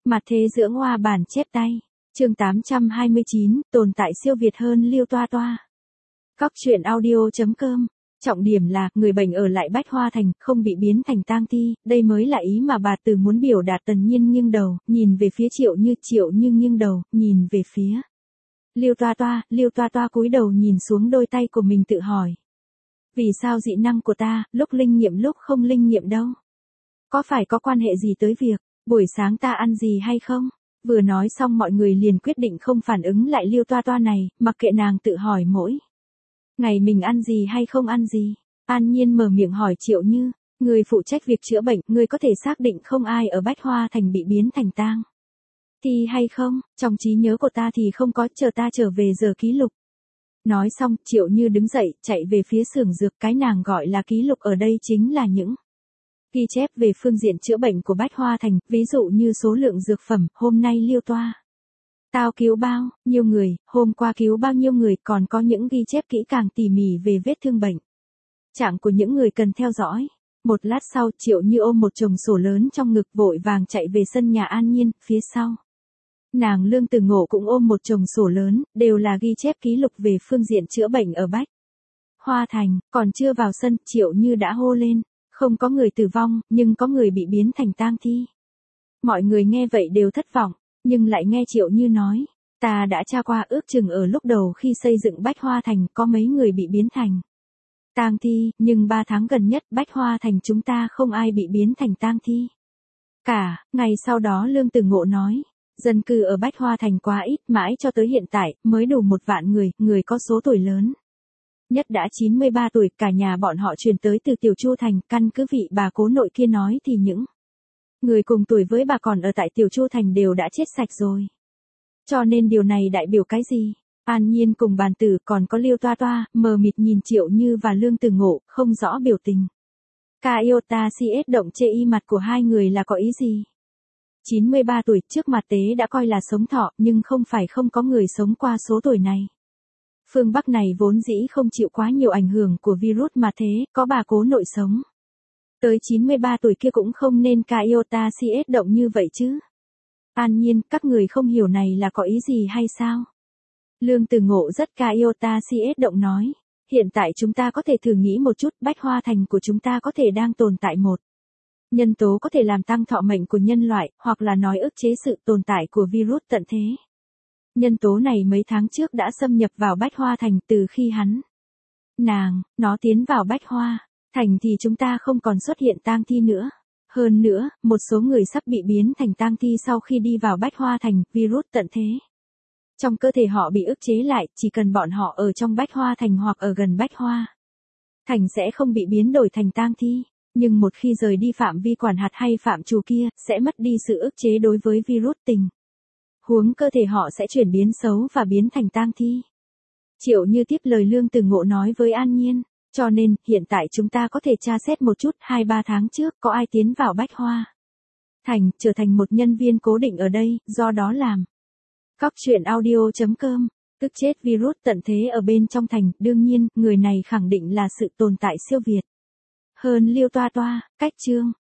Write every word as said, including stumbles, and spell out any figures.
Mặt thế dưỡng hoa bản chép tay. Chương tám trăm hai mươi chín, tồn tại siêu việt hơn Liêu Toa Toa. Cóc truyện audio chấm com. Trọng điểm là, người bệnh ở lại Bách Hoa Thành, không bị biến thành tang thi, đây mới là ý mà bà Từ muốn biểu đạt. Tần Nhiên nghiêng đầu, nhìn về phía Triệu Như, Triệu Như nghiêng đầu, nhìn về phía Liêu Toa Toa, Liêu Toa Toa cúi đầu nhìn xuống đôi tay của mình tự hỏi. Vì sao dị năng của ta, lúc linh nghiệm lúc không linh nghiệm đâu? Có phải có quan hệ gì tới việc, buổi sáng ta ăn gì hay không? Vừa nói xong mọi người liền quyết định không phản ứng lại Liêu Toa Toa này, mặc kệ nàng tự hỏi mỗi ngày mình ăn gì hay không ăn gì. An Nhiên mở miệng hỏi Triệu Như, người phụ trách việc chữa bệnh, người có thể xác định không ai ở Bách Hoa Thành bị biến thành tang thi hay không? Trong trí nhớ của ta thì không có, chờ ta trở về giờ ký lục. Nói xong, Triệu Như đứng dậy, chạy về phía xưởng dược, cái nàng gọi là ký lục ở đây chính là những ghi chép về phương diện chữa bệnh của Bách Hoa Thành, ví dụ như số lượng dược phẩm, hôm nay Liêu Toa Tao cứu bao nhiêu người, hôm qua cứu bao nhiêu người, còn có những ghi chép kỹ càng tỉ mỉ về vết thương bệnh trạng của những người cần theo dõi. Một lát sau, Triệu Như ôm một chồng sổ lớn trong ngực vội vàng chạy về sân nhà An Nhiên, phía sau nàng Lương Từ Ngộ cũng ôm một chồng sổ lớn, đều là ghi chép ký lục về phương diện chữa bệnh ở Bách Hoa Thành. Còn chưa vào sân, Triệu Như đã hô lên, không có người tử vong, nhưng có người bị biến thành tang thi. Mọi người nghe vậy đều thất vọng, nhưng lại nghe Triệu Như nói, ta đã tra qua, ước chừng ở lúc đầu khi xây dựng Bách Hoa Thành có mấy người bị biến thành tang thi, nhưng ba tháng gần nhất Bách Hoa Thành chúng ta không ai bị biến thành tang thi cả. Ngày sau đó Lương Từ Ngộ nói, dân cư ở Bách Hoa Thành quá ít, mãi cho tới hiện tại mới đủ một vạn người, người có số tuổi lớn nhất đã chín mươi ba tuổi, cả nhà bọn họ chuyển tới từ Tiểu Chu Thành. Căn cứ vị bà cố nội kia nói thì những người cùng tuổi với bà còn ở tại Tiểu Chu Thành đều đã chết sạch rồi. Cho nên điều này đại biểu cái gì? An Nhiên cùng bàn tử còn có Liêu Toa Toa, mờ mịt nhìn Triệu Như và Lương Từ Ngộ, không rõ biểu tình. Ca iota cs động chê y mặt của hai người là có ý gì? chín mươi ba tuổi trước mặt tế đã coi là sống thọ, nhưng không phải không có người sống qua số tuổi này. Phương Bắc này vốn dĩ không chịu quá nhiều ảnh hưởng của virus mà thế, có bà cố nội sống tới chín mươi ba tuổi kia cũng không nên ca iota cs động như vậy chứ. An Nhiên, các người không hiểu này là có ý gì hay sao? Lương Từ Ngộ rất ca iota cs động nói, hiện tại chúng ta có thể thử nghĩ một chút, Bách Hoa Thành của chúng ta có thể đang tồn tại một nhân tố có thể làm tăng thọ mệnh của nhân loại, hoặc là nói ức chế sự tồn tại của virus tận thế. Nhân tố này mấy tháng trước đã xâm nhập vào Bách Hoa Thành, từ khi hắn, nàng, nó tiến vào Bách Hoa Thành thì chúng ta không còn xuất hiện tang thi nữa. Hơn nữa, một số người sắp bị biến thành tang thi sau khi đi vào Bách Hoa Thành, virus tận thế trong cơ thể họ bị ức chế lại, chỉ cần bọn họ ở trong Bách Hoa Thành hoặc ở gần Bách Hoa Thành sẽ không bị biến đổi thành tang thi. Nhưng một khi rời đi phạm vi quản hạt hay phạm trù kia, sẽ mất đi sự ức chế đối với virus, tình huống cơ thể họ sẽ chuyển biến xấu và biến thành tang thi. Triệu Như tiếp lời Lương Từ Ngộ nói với An Nhiên, cho nên, hiện tại chúng ta có thể tra xét một chút, hai ba tháng trước có ai tiến vào Bách Hoa Thành, trở thành một nhân viên cố định ở đây, do đó làm. Cóc truyện audio chấm com, tức chết virus tận thế ở bên trong thành, đương nhiên, người này khẳng định là sự tồn tại siêu việt hơn Liêu Toa Toa. Cách chương